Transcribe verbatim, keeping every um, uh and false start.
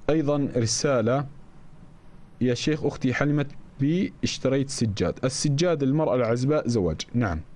أيضا رسالة: يا شيخ، أختي حلمت بي اشتريت سجاد. السجاد المرأة العزباء زواج. نعم.